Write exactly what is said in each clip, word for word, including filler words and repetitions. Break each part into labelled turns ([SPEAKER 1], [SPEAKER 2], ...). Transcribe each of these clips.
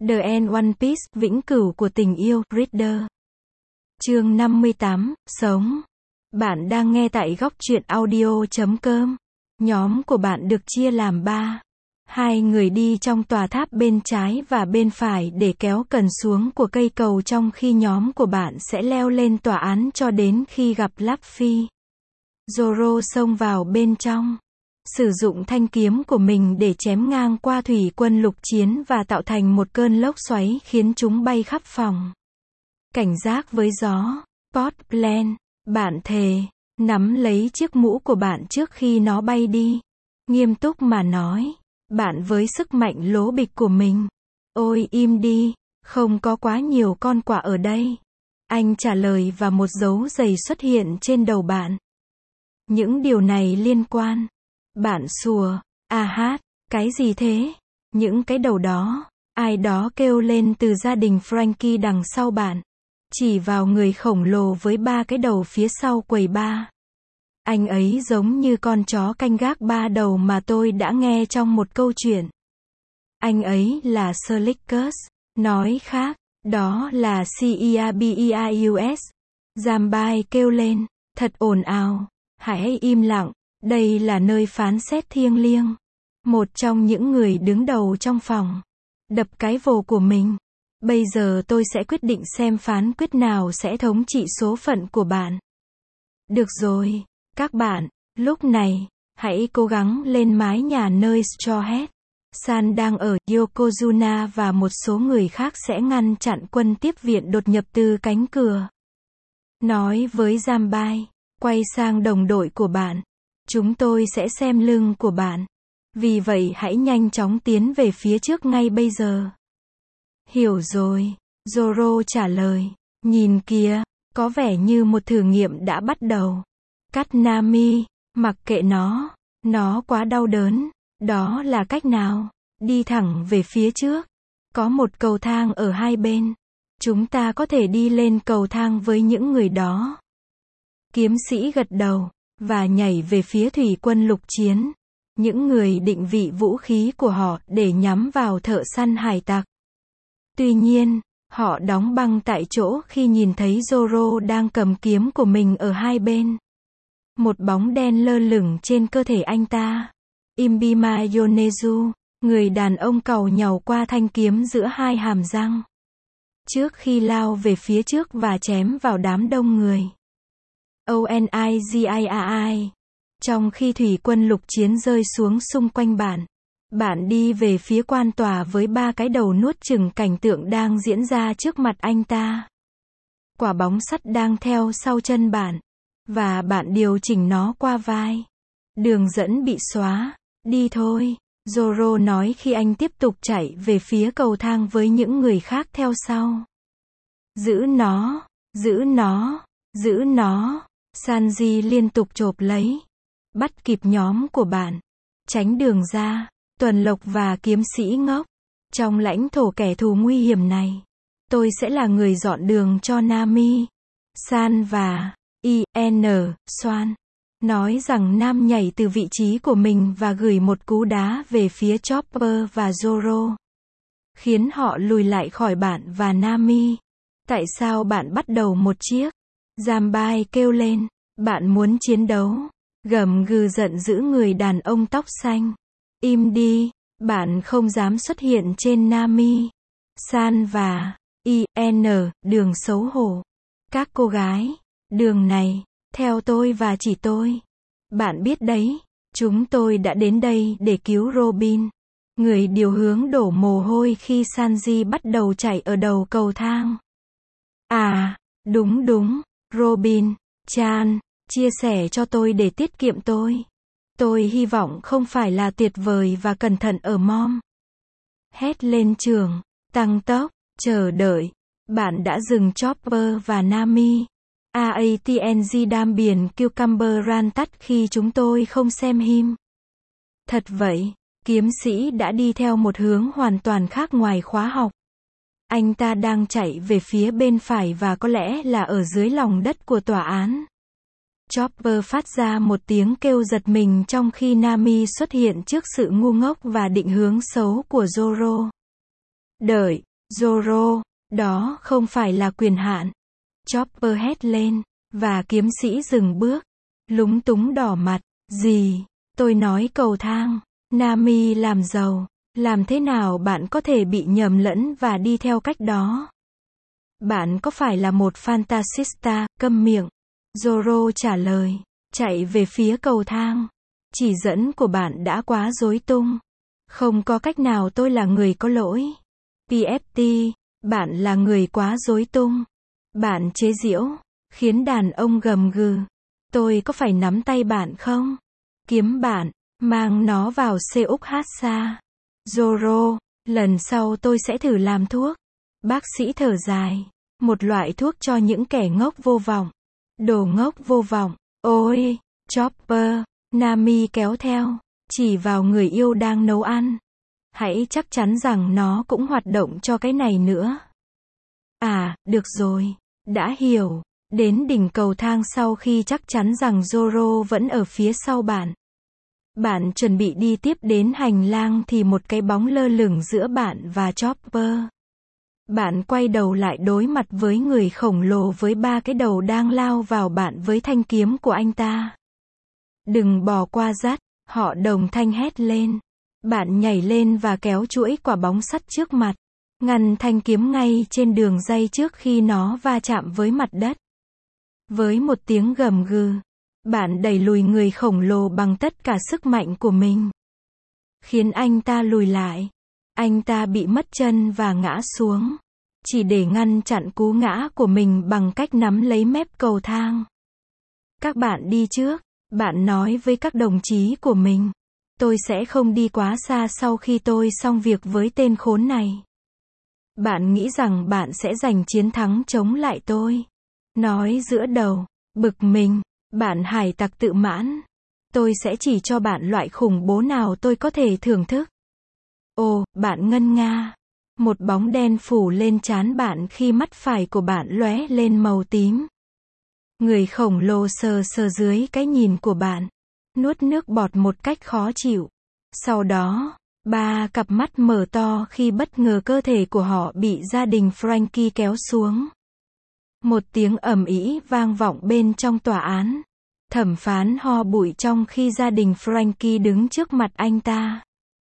[SPEAKER 1] The End One Piece, vĩnh cửu của tình yêu, Reader. Chương năm mươi tám, Sống. Bạn đang nghe tại góc truyện audio chấm com. Nhóm của bạn được chia làm ba. Hai người đi trong tòa tháp bên trái và bên phải để kéo cần xuống của cây cầu, trong khi nhóm của bạn sẽ leo lên tòa án cho đến khi gặp Luffy. Zoro xông vào bên trong, sử dụng thanh kiếm của mình để chém ngang qua thủy quân lục chiến và tạo thành một cơn lốc xoáy khiến chúng bay khắp phòng. Cảnh giác với gió. Portland, bạn thề, nắm lấy chiếc mũ của bạn trước khi nó bay đi. Nghiêm túc mà nói, bạn với sức mạnh lố bịch của mình. Ôi im đi, không có quá nhiều con quạ ở đây. Anh trả lời và một dấu giày xuất hiện trên đầu bạn. Những điều này liên quan. Bạn sủa, à hát, cái gì thế? Những cái đầu đó, ai đó kêu lên từ gia đình Frankie đằng sau bạn. Chỉ vào người khổng lồ với ba cái đầu phía sau quầy bar. Anh ấy giống như con chó canh gác ba đầu mà tôi đã nghe trong một câu chuyện. Anh ấy là Slickus. Nói khác, đó là Cerberus. Jambai kêu lên, thật ồn ào. Hãy im lặng, đây là nơi phán xét thiêng liêng. Một trong những người đứng đầu trong phòng đập cái vồ của mình. Bây giờ tôi sẽ quyết định xem phán quyết nào sẽ thống trị số phận của bạn. Được rồi, các bạn, lúc này, hãy cố gắng lên mái nhà nơi Straw Hat San đang ở. Yokozuna và một số người khác sẽ ngăn chặn quân tiếp viện đột nhập từ cánh cửa. Nói với Jambai, quay sang đồng đội của bạn. Chúng tôi sẽ xem lưng của bạn. Vì vậy hãy nhanh chóng tiến về phía trước ngay bây giờ. Hiểu rồi, Zoro trả lời. Nhìn kìa, có vẻ như một thử nghiệm đã bắt đầu. Cắt Nami, mặc kệ nó, nó quá đau đớn. Đó là cách nào? Đi thẳng về phía trước. Có một cầu thang ở hai bên. Chúng ta có thể đi lên cầu thang với những người đó. Kiếm sĩ gật đầu, và nhảy về phía thủy quân lục chiến. Những người định vị vũ khí của họ để nhắm vào thợ săn hải tặc. Tuy nhiên, họ đóng băng tại chỗ khi nhìn thấy Zoro đang cầm kiếm của mình ở hai bên. Một bóng đen lơ lửng trên cơ thể anh ta. Imbima Yonezu, người đàn ông càu nhàu qua thanh kiếm giữa hai hàm răng. Trước khi lao về phía trước và chém vào đám đông người. Onigii. Trong khi thủy quân lục chiến rơi xuống xung quanh bạn, bạn đi về phía quan tòa với ba cái đầu nuốt chửng cảnh tượng đang diễn ra trước mặt anh ta. Quả bóng sắt đang theo sau chân bạn, và bạn điều chỉnh nó qua vai. Đường dẫn bị xóa. Đi thôi, Zoro nói khi anh tiếp tục chạy về phía cầu thang với những người khác theo sau. Giữ nó, giữ nó, giữ nó. Sanji liên tục chộp lấy. Bắt kịp nhóm của bạn. Tránh đường ra. Tuần Lộc và kiếm sĩ ngốc. Trong lãnh thổ kẻ thù nguy hiểm này, tôi sẽ là người dọn đường cho Nami, San và i en Swan. Nói rằng Nam nhảy từ vị trí của mình và gửi một cú đá về phía Chopper và Zoro. Khiến họ lùi lại khỏi bạn và Nami. Tại sao bạn bắt đầu một chiếc? Jambai kêu lên. Bạn muốn chiến đấu. Gầm gừ giận dữ người đàn ông tóc xanh. Im đi, bạn không dám xuất hiện trên Nami, San và i en đường xấu hổ. Các cô gái, đường này, theo tôi và chỉ tôi. Bạn biết đấy, chúng tôi đã đến đây để cứu Robin. Người điều hướng đổ mồ hôi khi Sanji bắt đầu chạy ở đầu cầu thang. À, đúng đúng, Robin, Chan, chia sẻ cho tôi để tiết kiệm tôi. Tôi hy vọng không phải là tuyệt vời và cẩn thận ở mom. Hét lên trường, tăng tốc, chờ đợi. Bạn đã dừng Chopper và Nami. Atng đam biển Cucumber Run tắt khi chúng tôi không xem him. Thật vậy, kiếm sĩ đã đi theo một hướng hoàn toàn khác ngoài khóa học. Anh ta đang chạy về phía bên phải và có lẽ là ở dưới lòng đất của tòa án. Chopper phát ra một tiếng kêu giật mình trong khi Nami xuất hiện trước sự ngu ngốc và định hướng xấu của Zoro. Đợi, Zoro, đó không phải là quyền hạn. Chopper hét lên, và kiếm sĩ dừng bước, lúng túng đỏ mặt. Gì? Tôi nói cầu thang. Nami làm giàu. Làm thế nào bạn có thể bị nhầm lẫn và đi theo cách đó? Bạn có phải là một fantasista? Câm miệng. Zoro trả lời, chạy về phía cầu thang. Chỉ dẫn của bạn đã quá rối tung. Không có cách nào, tôi là người có lỗi. pê ép tê, bạn là người quá rối tung. Bạn chế giễu, khiến đàn ông gầm gừ. Tôi có phải nắm tay bạn không? Kiếm bạn, mang nó vào Seukhasa. Zoro, lần sau tôi sẽ thử làm thuốc. Bác sĩ thở dài. Một loại thuốc cho những kẻ ngốc vô vọng. Đồ ngốc vô vọng. Ôi, Chopper, Nami kéo theo, chỉ vào người yêu đang nấu ăn. Hãy chắc chắn rằng nó cũng hoạt động cho cái này nữa. À, được rồi, đã hiểu. Đến đỉnh cầu thang sau khi chắc chắn rằng Zoro vẫn ở phía sau bạn. Bạn chuẩn bị đi tiếp đến hành lang thì một cái bóng lơ lửng giữa bạn và Chopper. Bạn quay đầu lại đối mặt với người khổng lồ với ba cái đầu đang lao vào bạn với thanh kiếm của anh ta. Đừng bỏ qua dắt, họ đồng thanh hét lên. Bạn nhảy lên và kéo chuỗi quả bóng sắt trước mặt, ngăn thanh kiếm ngay trên đường ray trước khi nó va chạm với mặt đất. Với một tiếng gầm gừ, bạn đẩy lùi người khổng lồ bằng tất cả sức mạnh của mình, khiến anh ta lùi lại. Anh ta bị mất chân và ngã xuống, chỉ để ngăn chặn cú ngã của mình bằng cách nắm lấy mép cầu thang. Các bạn đi trước, bạn nói với các đồng chí của mình. Tôi sẽ không đi quá xa sau khi tôi xong việc với tên khốn này. Bạn nghĩ rằng bạn sẽ giành chiến thắng chống lại tôi. Nói giữa đầu, bực mình, bạn hải tặc tự mãn. Tôi sẽ chỉ cho bạn loại khủng bố nào tôi có thể thưởng thức. Ồ, bạn ngân nga. Một bóng đen phủ lên trán bạn khi mắt phải của bạn lóe lên màu tím. Người khổng lồ sờ sờ dưới cái nhìn của bạn, nuốt nước bọt một cách khó chịu. Sau đó, ba cặp mắt mở to khi bất ngờ cơ thể của họ bị gia đình Frankie kéo xuống. Một tiếng ầm ĩ vang vọng bên trong tòa án. Thẩm phán ho bụi trong khi gia đình Frankie đứng trước mặt anh ta.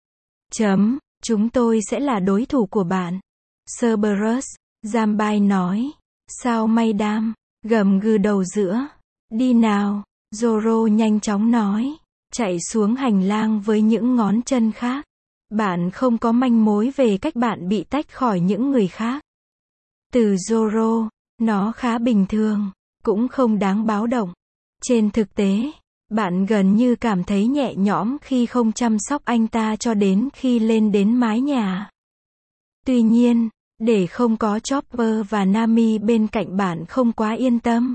[SPEAKER 1] Chấm, chúng tôi sẽ là đối thủ của bạn. Cerberus, Jambai nói. Sao Maydam, gầm gừ đầu giữa. Đi nào, Zoro nhanh chóng nói. Chạy xuống hành lang với những ngón chân khác. Bạn không có manh mối về cách bạn bị tách khỏi những người khác. Từ Zoro, nó khá bình thường, cũng không đáng báo động. Trên thực tế, bạn gần như cảm thấy nhẹ nhõm khi không chăm sóc anh ta cho đến khi lên đến mái nhà. Tuy nhiên, để không có Chopper và Nami bên cạnh bạn không quá yên tâm.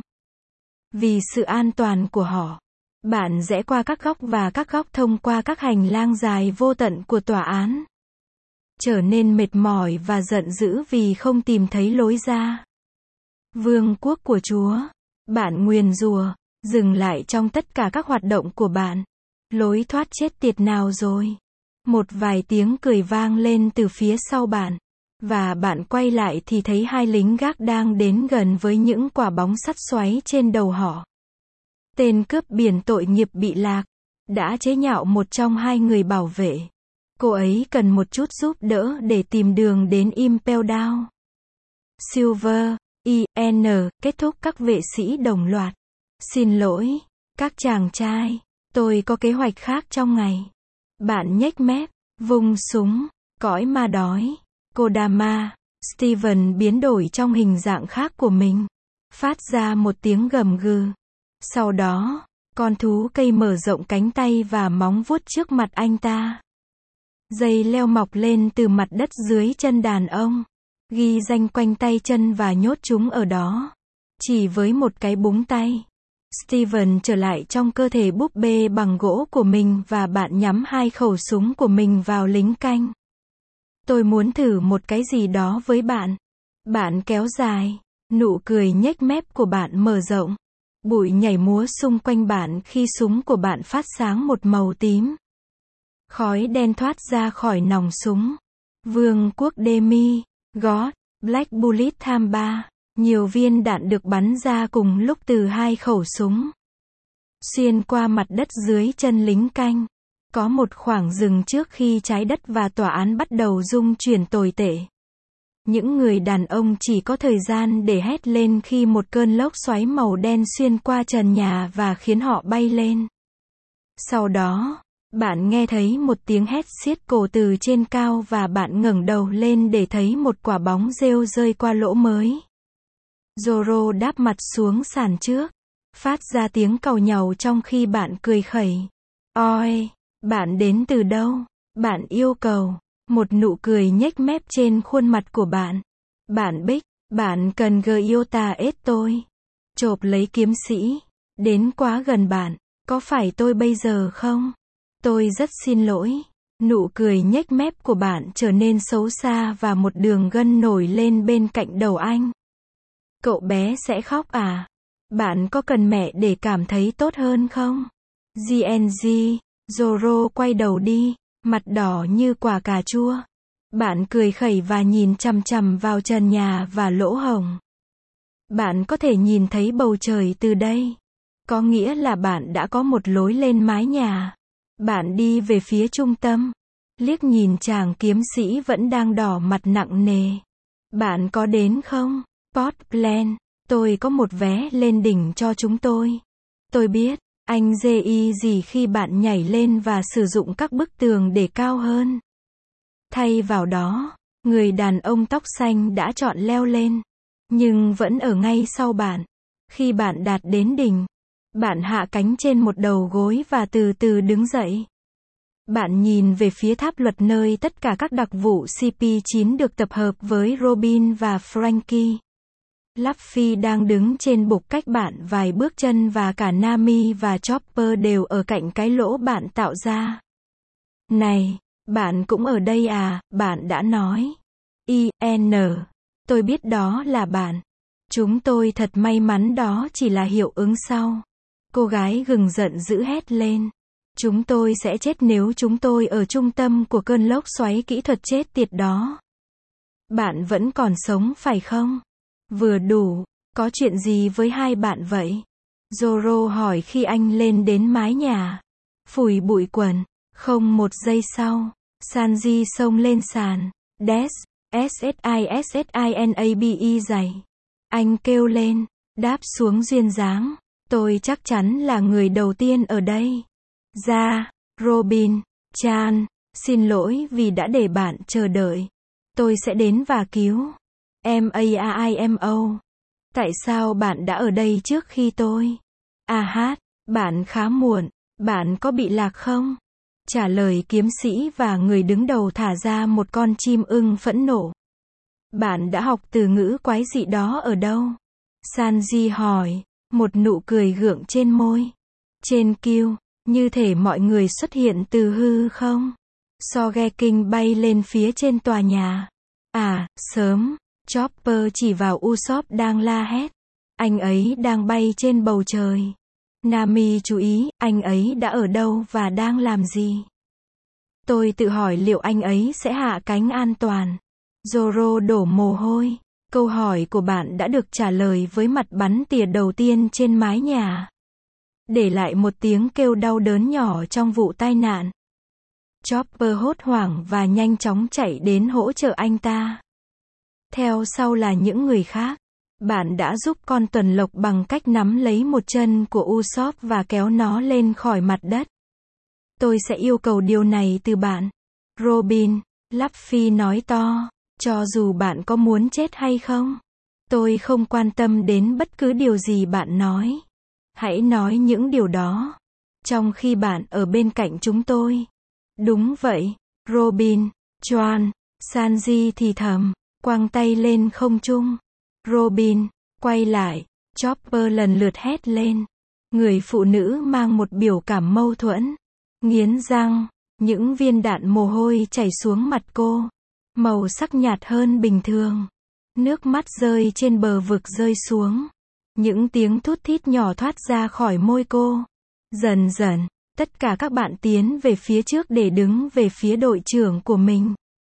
[SPEAKER 1] Vì sự an toàn của họ, bạn rẽ qua các góc và các góc thông qua các hành lang dài vô tận của tòa án. Trở nên mệt mỏi và giận dữ vì không tìm thấy lối ra. Vương quốc của Chúa, bạn nguyền rủa, dừng lại trong tất cả các hoạt động của bạn. Lối thoát chết tiệt nào rồi? Một vài tiếng cười vang lên từ phía sau bạn. Và bạn quay lại thì thấy hai lính gác đang đến gần với những quả bóng sắt xoáy trên đầu họ. Tên cướp biển tội nghiệp bị lạc, đã chế nhạo một trong hai người bảo vệ. Cô ấy cần một chút giúp đỡ để tìm đường đến Impel Down. Silver, i en, kết thúc các vệ sĩ đồng loạt. Xin lỗi, các chàng trai, tôi có kế hoạch khác trong ngày. Bạn nhếch mép, vung súng, cõi ma đói. Kodama, Steven biến đổi trong hình dạng khác của mình, phát ra một tiếng gầm gừ. Sau đó, con thú cây mở rộng cánh tay và móng vuốt trước mặt anh ta. Dây leo mọc lên từ mặt đất dưới chân đàn ông, ghi danh quanh tay chân và nhốt chúng ở đó. Chỉ với một cái búng tay, Steven trở lại trong cơ thể búp bê bằng gỗ của mình và bạn nhắm hai khẩu súng của mình vào lính canh. Tôi muốn thử một cái gì đó với bạn. Bạn kéo dài, nụ cười nhếch mép của bạn mở rộng. Bụi nhảy múa xung quanh bạn khi súng của bạn phát sáng một màu tím. Khói đen thoát ra khỏi nòng súng. Vương quốc Demi, God, Black Bullet Tham ba. Nhiều viên đạn được bắn ra cùng lúc từ hai khẩu súng. Xuyên qua mặt đất dưới chân lính canh. Có một khoảng dừng trước khi trái đất và tòa án bắt đầu rung chuyển tồi tệ. Những người đàn ông chỉ có thời gian để hét lên khi một cơn lốc xoáy màu đen xuyên qua trần nhà và khiến họ bay lên. Sau đó, bạn nghe thấy một tiếng hét xiết cổ từ trên cao và bạn ngẩng đầu lên để thấy một quả bóng rêu rơi qua lỗ mới. Zorro đáp mặt xuống sàn trước, phát ra tiếng càu nhàu trong khi bạn cười khẩy. Oi, bạn đến từ đâu? Bạn yêu cầu. Một nụ cười nhếch mép trên khuôn mặt của bạn. Bạn Bích, bạn cần Giota ết tôi. Chộp lấy kiếm sĩ. Đến quá gần bạn. Có phải tôi bây giờ không? Tôi rất xin lỗi. Nụ cười nhếch mép của bạn trở nên xấu xa và một đường gân nổi lên bên cạnh đầu anh. Cậu bé sẽ khóc à? Bạn có cần mẹ để cảm thấy tốt hơn không? giê en giê, Zorro quay đầu đi, mặt đỏ như quả cà chua. Bạn cười khẩy và nhìn chằm chằm vào trần nhà và lỗ hổng. Bạn có thể nhìn thấy bầu trời từ đây. Có nghĩa là bạn đã có một lối lên mái nhà. Bạn đi về phía trung tâm. Liếc nhìn chàng kiếm sĩ vẫn đang đỏ mặt nặng nề. Bạn có đến không? Portland, tôi có một vé lên đỉnh cho chúng tôi. Tôi biết, anh dê y gì khi bạn nhảy lên và sử dụng các bức tường để cao hơn. Thay vào đó, người đàn ông tóc xanh đã chọn leo lên. Nhưng vẫn ở ngay sau bạn. Khi bạn đạt đến đỉnh, bạn hạ cánh trên một đầu gối và từ từ đứng dậy. Bạn nhìn về phía tháp luật nơi tất cả các đặc vụ C P chín được tập hợp với Robin và Frankie. Luffy đang đứng trên bục cách bạn vài bước chân và cả Nami và Chopper đều ở cạnh cái lỗ bạn tạo ra. Này, bạn cũng ở đây à, bạn đã nói. I N Tôi biết đó là bạn. Chúng tôi thật may mắn đó chỉ là hiệu ứng sau. Cô gái gừng giận dữ hét lên. Chúng tôi sẽ chết nếu chúng tôi ở trung tâm của cơn lốc xoáy kỹ thuật chết tiệt đó. Bạn vẫn còn sống phải không? Vừa đủ. Có chuyện gì với hai bạn vậy? Zorro hỏi khi anh lên đến mái nhà. Phủi bụi quần. Không một giây sau, Sanji xông lên sàn. Des, S S I S S I N A B E dày. Anh kêu lên, đáp xuống duyên dáng. Tôi chắc chắn là người đầu tiên ở đây. Ra, Robin, Chan, xin lỗi vì đã để bạn chờ đợi. Tôi sẽ đến và cứu. M A R I M O. Tại sao bạn đã ở đây trước khi tôi? À hát, bạn khá muộn. Bạn có bị lạc không? Trả lời kiếm sĩ và người đứng đầu thả ra một con chim ưng phẫn nộ. Bạn đã học từ ngữ quái dị đó ở đâu? Sanji hỏi, một nụ cười gượng trên môi. Trên Q, như thể mọi người xuất hiện từ hư không? Sogeking bay lên phía trên tòa nhà. À, sớm. Chopper chỉ vào Usopp đang la hét. Anh ấy đang bay trên bầu trời. Nami chú ý, anh ấy đã ở đâu và đang làm gì? Tôi tự hỏi liệu anh ấy sẽ hạ cánh an toàn. Zorro đổ mồ hôi. Câu hỏi của bạn đã được trả lời với mặt bắn tỉa đầu tiên trên mái nhà. Để lại một tiếng kêu đau đớn nhỏ trong vụ tai nạn. Chopper hốt hoảng và nhanh chóng chạy đến hỗ trợ anh ta. Theo sau là những người khác. Bạn đã giúp con tuần lộc bằng cách nắm lấy một chân của Usopp và kéo nó lên khỏi mặt đất. Tôi sẽ yêu cầu điều này từ bạn. Robin, Luffy nói to, cho dù bạn có muốn chết hay không. Tôi không quan tâm đến bất cứ điều gì bạn nói. Hãy nói những điều đó. Trong khi bạn ở bên cạnh chúng tôi. Đúng vậy, Robin, Chuan, Sanji thì thầm, quăng tay lên không trung. Robin, quay lại, Chopper lần lượt hét lên. Người phụ nữ mang một biểu cảm mâu thuẫn. Nghiến răng, những viên đạn mồ hôi chảy xuống mặt cô. Màu sắc nhạt hơn bình thường. Nước mắt rơi trên bờ vực rơi xuống. Những tiếng thút thít nhỏ thoát ra khỏi môi cô. Dần dần, tất cả các bạn tiến về phía trước để đứng về phía đội trưởng của mình.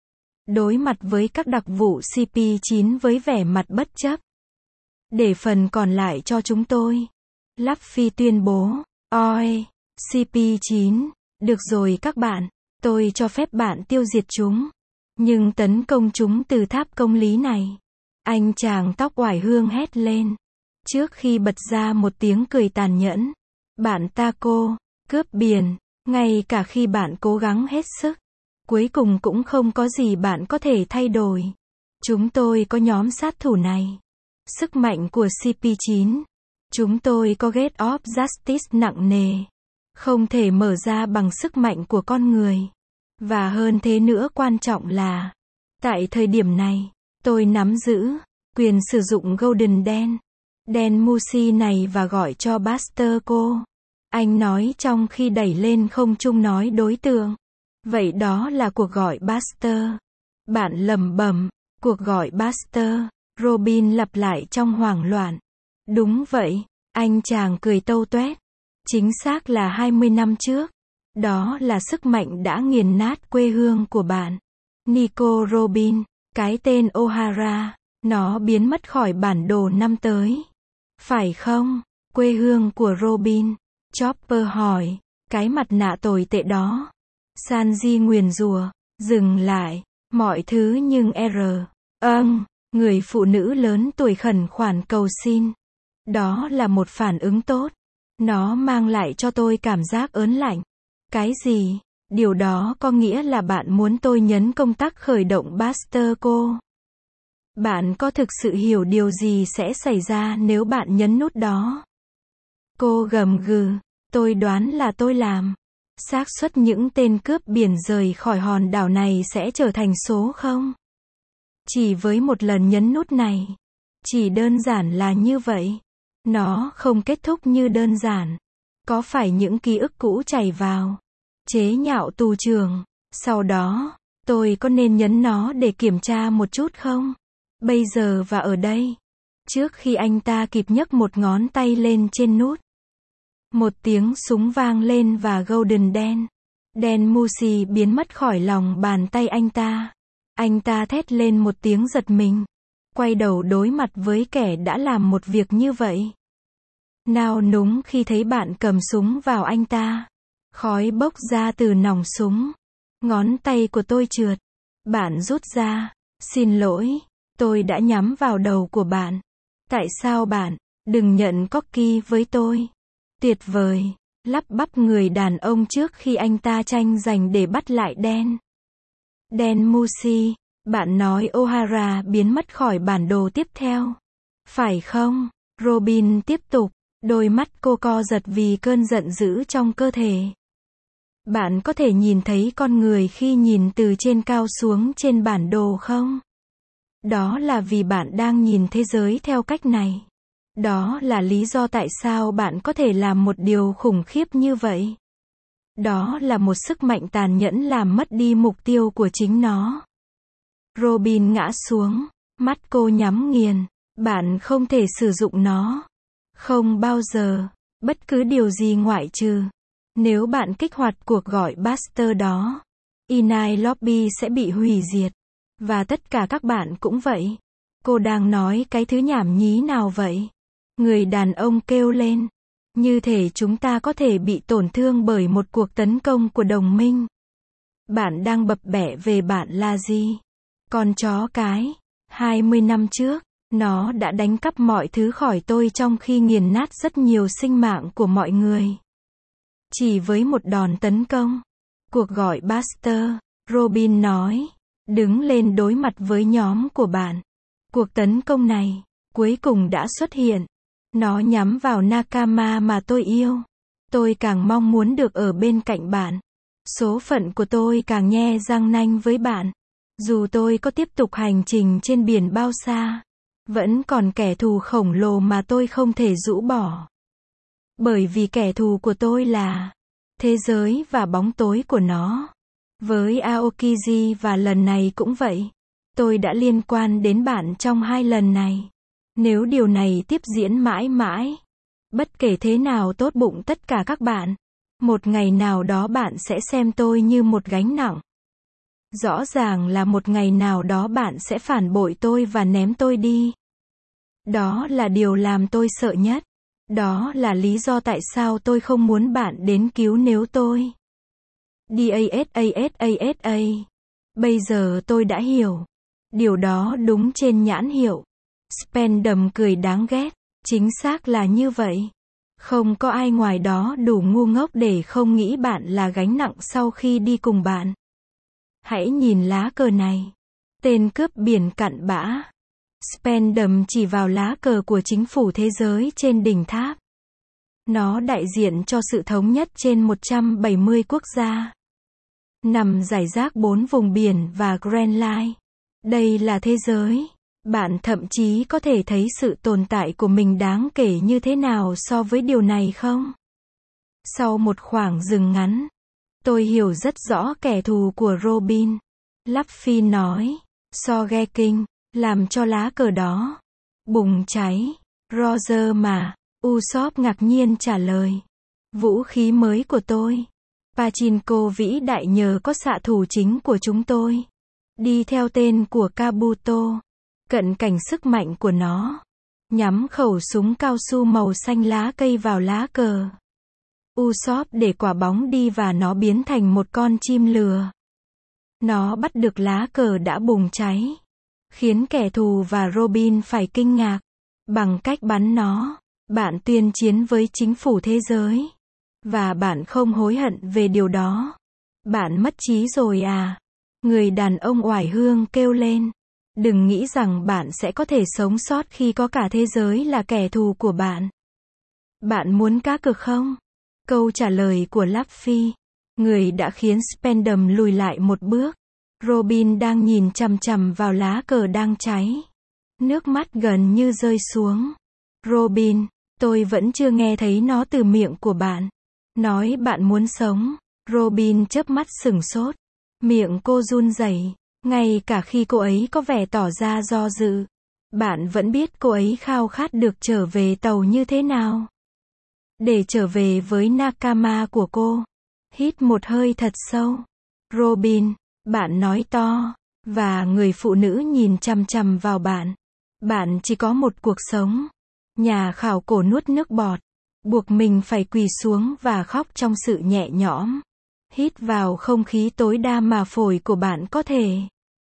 [SPEAKER 1] đối mặt với các đặc vụ C P chín với vẻ mặt bất chấp. Để phần còn lại cho chúng tôi. Luffy tuyên bố. Oi, C P chín, được rồi các bạn, tôi cho phép bạn tiêu diệt chúng. Nhưng tấn công chúng từ tháp công lý này. Anh chàng tóc oải hương hét lên. Trước khi bật ra một tiếng cười tàn nhẫn. Bạn Taco, cướp biển, ngay cả khi bạn cố gắng hết sức. Cuối cùng cũng không có gì bạn có thể thay đổi. Chúng tôi có nhóm sát thủ này. Sức mạnh của C P chín. Chúng tôi có Gate of Justice nặng nề. Không thể mở ra bằng sức mạnh của con người. Và hơn thế nữa quan trọng là, tại thời điểm này, tôi nắm giữ quyền sử dụng Golden Den. Den Mushi này và gọi cho Buster cô. Anh nói trong khi đẩy lên không trung nói đối tượng. Vậy đó là cuộc gọi Buster. Bạn lẩm bẩm, cuộc gọi Buster. Robin lặp lại trong hoảng loạn. Đúng vậy, anh chàng cười tâu toét. Chính xác là hai mươi năm trước. Đó là sức mạnh đã nghiền nát quê hương của bạn. Nico Robin, cái tên O'Hara, nó biến mất khỏi bản đồ năm tới. Phải không? Quê hương của Robin. Chopper hỏi, cái mặt nạ tồi tệ đó. Sanji nguyền rủa, dừng lại, mọi thứ nhưng R. Âng, người phụ nữ lớn tuổi khẩn khoản cầu xin. Đó là một phản ứng tốt. Nó mang lại cho tôi cảm giác ớn lạnh. Cái gì? Điều đó có nghĩa là bạn muốn tôi nhấn công tắc khởi động Buster cô. Bạn có thực sự hiểu điều gì sẽ xảy ra nếu bạn nhấn nút đó? Cô gầm gừ, tôi đoán là tôi làm. Xác suất những tên cướp biển rời khỏi hòn đảo này sẽ trở thành số không? Chỉ với một lần nhấn nút này. Chỉ đơn giản là như vậy. Nó không kết thúc như đơn giản. Có phải những ký ức cũ chảy vào? Chế nhạo tù trưởng. Sau đó, tôi có nên nhấn nó để kiểm tra một chút không? Bây giờ và ở đây. Trước khi anh ta kịp nhấc một ngón tay lên trên nút. Một tiếng súng vang lên và Golden Den. Den Mushi biến mất khỏi lòng bàn tay anh ta. Anh ta thét lên một tiếng giật mình. Quay đầu đối mặt với kẻ đã làm một việc như vậy. Nao núng khi thấy bạn cầm súng vào anh ta. Khói bốc ra từ nòng súng. Ngón tay của tôi trượt. Bạn rút ra. Xin lỗi, tôi đã nhắm vào đầu của bạn. Tại sao bạn đừng nhận cocky với tôi? Tuyệt vời, lắp bắp người đàn ông trước khi anh ta tranh giành để bắt lại Den. Den Mushi, bạn nói O'Hara biến mất khỏi bản đồ tiếp theo. Phải không? Robin tiếp tục, đôi mắt cô co giật vì cơn giận dữ trong cơ thể. Bạn có thể nhìn thấy con người khi nhìn từ trên cao xuống trên bản đồ không? Đó là vì bạn đang nhìn thế giới theo cách này. Đó là lý do tại sao bạn có thể làm một điều khủng khiếp như vậy. Đó là một sức mạnh tàn nhẫn làm mất đi mục tiêu của chính nó. Robin ngã xuống, mắt cô nhắm nghiền. Bạn không thể sử dụng nó. Không bao giờ. Bất cứ điều gì ngoại trừ. Nếu bạn kích hoạt cuộc gọi Buster đó, Inai Lobby sẽ bị hủy diệt. Và tất cả các bạn cũng vậy. Cô đang nói cái thứ nhảm nhí nào vậy? Người đàn ông kêu lên. Như thể chúng ta có thể bị tổn thương bởi một cuộc tấn công của đồng minh. Bạn đang bập bẹ về bạn là gì? Con chó cái. hai mươi năm trước, nó đã đánh cắp mọi thứ khỏi tôi trong khi nghiền nát rất nhiều sinh mạng của mọi người. Chỉ với một đòn tấn công. Cuộc gọi Buster, Robin nói. Đứng lên đối mặt với nhóm của bạn. Cuộc tấn công này, cuối cùng đã xuất hiện. Nó nhắm vào Nakama mà tôi yêu. Tôi càng mong muốn được ở bên cạnh bạn. Số phận của tôi càng nhe răng nanh với bạn. Dù tôi có tiếp tục hành trình trên biển bao xa, vẫn còn kẻ thù khổng lồ mà tôi không thể rũ bỏ. Bởi vì kẻ thù của tôi là thế giới và bóng tối của nó. Với Aokiji và lần này cũng vậy. Tôi đã liên quan đến bạn trong hai lần này. Nếu điều này tiếp diễn mãi mãi, bất kể thế nào tốt bụng tất cả các bạn, một ngày nào đó bạn sẽ xem tôi như một gánh nặng. Rõ ràng là một ngày nào đó bạn sẽ phản bội tôi và ném tôi đi. Đó là điều làm tôi sợ nhất. Đó là lý do tại sao tôi không muốn bạn đến cứu nếu tôi. DASASASA. Bây giờ tôi đã hiểu. Điều đó đúng trên nhãn hiệu. Spandam cười đáng ghét. Chính xác là như vậy. Không có ai ngoài đó đủ ngu ngốc để không nghĩ bạn là gánh nặng sau khi đi cùng bạn. Hãy nhìn lá cờ này. Tên cướp biển cặn bã. Spandam chỉ vào lá cờ của chính phủ thế giới trên đỉnh tháp. Nó đại diện cho sự thống nhất trên một trăm bảy mươi quốc gia. Nằm rải rác bốn vùng biển và Grand Line. Đây là thế giới. Bạn thậm chí có thể thấy sự tồn tại của mình đáng kể như thế nào so với điều này không? Sau một khoảng dừng ngắn, tôi hiểu rất rõ kẻ thù của Robin. Luffy nói, Sogeking, làm cho lá cờ đó bùng cháy. Roger mà, Usopp ngạc nhiên trả lời. Vũ khí mới của tôi. Pachinko vĩ đại nhờ có xạ thủ chính của chúng tôi. Đi theo tên của Kabuto. Cận cảnh sức mạnh của nó. Nhắm khẩu súng cao su màu xanh lá cây vào lá cờ. Usopp để quả bóng đi và nó biến thành một con chim lừa. Nó bắt được lá cờ đã bùng cháy. Khiến kẻ thù và Robin phải kinh ngạc. Bằng cách bắn nó, bạn tuyên chiến với chính phủ thế giới. Và bạn không hối hận về điều đó. Bạn mất trí rồi à? Người đàn ông oải hương kêu lên. Đừng nghĩ rằng bạn sẽ có thể sống sót khi có cả thế giới là kẻ thù của bạn. Bạn muốn cá cược không? Câu trả lời của Luffy, người đã khiến Spandam lùi lại một bước. Robin đang nhìn chằm chằm vào lá cờ đang cháy. Nước mắt gần như rơi xuống. Robin, tôi vẫn chưa nghe thấy nó từ miệng của bạn. Nói bạn muốn sống. Robin chớp mắt sửng sốt. Miệng cô run rẩy. Ngay cả khi cô ấy có vẻ tỏ ra do dự. Bạn vẫn biết cô ấy khao khát được trở về tàu như thế nào. Để trở về với Nakama của cô. Hít một hơi thật sâu. Robin, bạn nói to. Và người phụ nữ nhìn chằm chằm vào bạn. Bạn chỉ có một cuộc sống. Nhà khảo cổ nuốt nước bọt. Buộc mình phải quỳ xuống và khóc trong sự nhẹ nhõm. Hít vào không khí tối đa mà phổi của bạn có thể.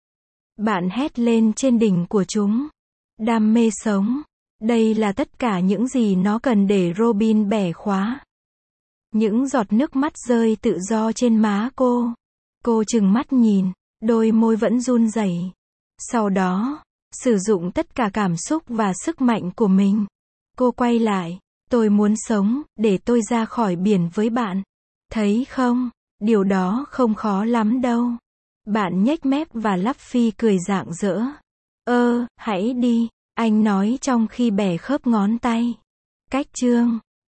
[SPEAKER 1] Bạn hét lên trên đỉnh của chúng. Đam mê sống. Đây là tất cả những gì nó cần để Robin bẻ khóa. Những giọt nước mắt rơi tự do trên má cô. Cô trừng mắt nhìn, đôi môi vẫn run rẩy. Sau đó, sử dụng tất cả cảm xúc và sức mạnh của mình. Cô quay lại, tôi muốn sống, để tôi ra khỏi biển với bạn. Thấy không, điều đó không khó lắm đâu. Bạn nhếch mép và Luffy cười rạng rỡ. Ơ, hãy đi, anh nói trong khi bẻ khớp ngón tay. Cách chương